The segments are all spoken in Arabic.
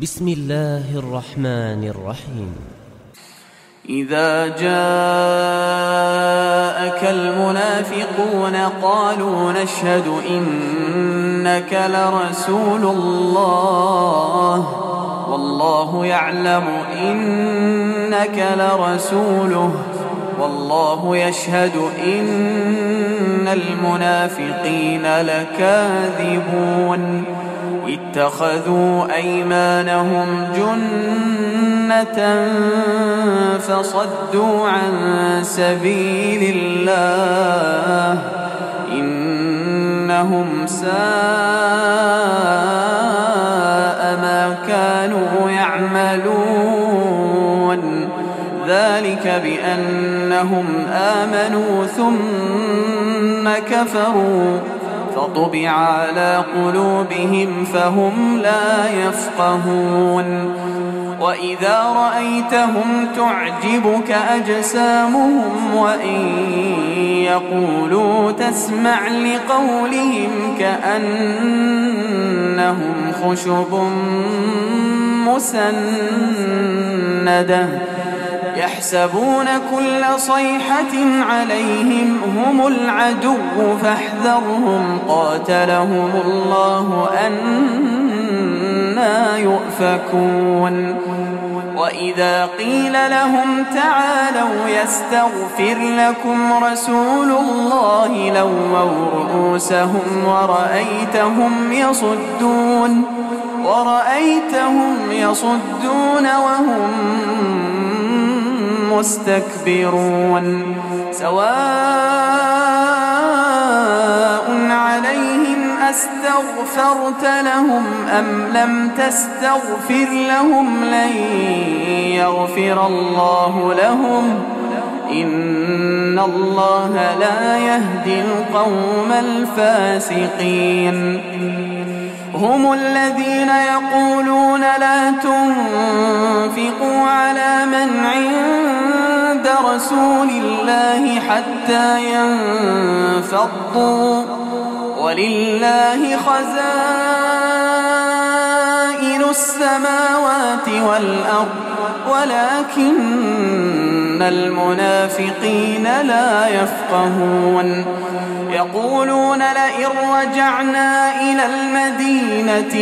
بسم الله الرحمن الرحيم. إذا جاءك المنافقون قالوا نشهد إنك لرسول الله والله يعلم إنك لرسوله والله يشهد إن المنافقين لكاذبون اتخذوا أيمانهم جنة فصدوا عن سبيل الله إنهم ساء ما كانوا يعملون ذلك بأنهم آمنوا ثم كفروا فطبع على قلوبهم فهم لا يفقهون وإذا رأيتهم تعجبك أجسامهم وإن يقولوا تسمع لقولهم كأنهم خشب مسندة يحسبون كل صيحة عليهم هم العدو فاحذرهم قاتلهم الله أنى يؤفكون وإذا قيل لهم تعالوا يستغفر لكم رسول الله لووا رؤوسهم ورأيتهم يصدون وهم مستكبرون سواء عليهم أستغفرت لهم أم لم تستغفر لهم لن يغفر الله لهم إن الله لا يهدي القوم الفاسقين هم الذين يقولون لا تنفقوا على من عند رسول الله حتى ينفضوا ولله خزائن السماوات والأرض ولكن المنافقين لا يفقهون يقولون لئن رجعنا إلى المدينة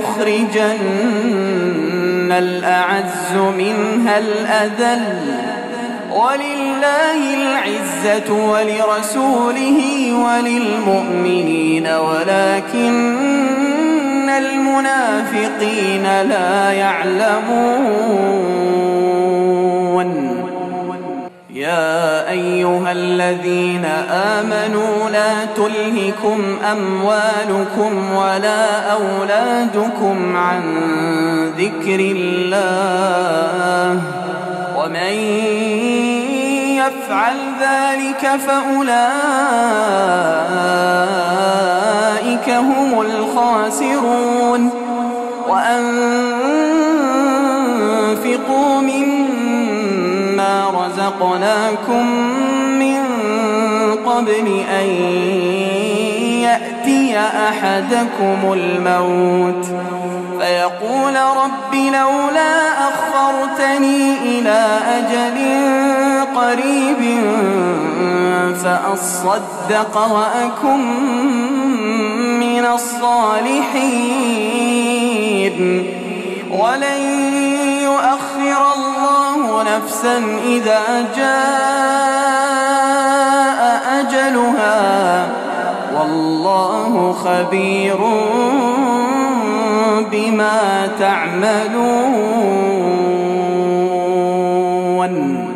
ليخرجن الأعز منها الأذل ولله العزة ولرسوله وللمؤمنين ولكن المنافقين لا يعلمون يا أيها الذين آمنوا لا تلهكم أموالكم ولا أولادكم عن ذكر الله ومن يفعل ذلك فأولئك هم الخاسرون وأنفقوا مما رزقناكم من قبل أن يأتي أحدكم الموت فيقول رب لولا أخرتني إلى أجل قريب فأصدق وأكن من الصالحين ولن يؤخر الله نفسا إذا جاء أجلها والله خبير بما تعملون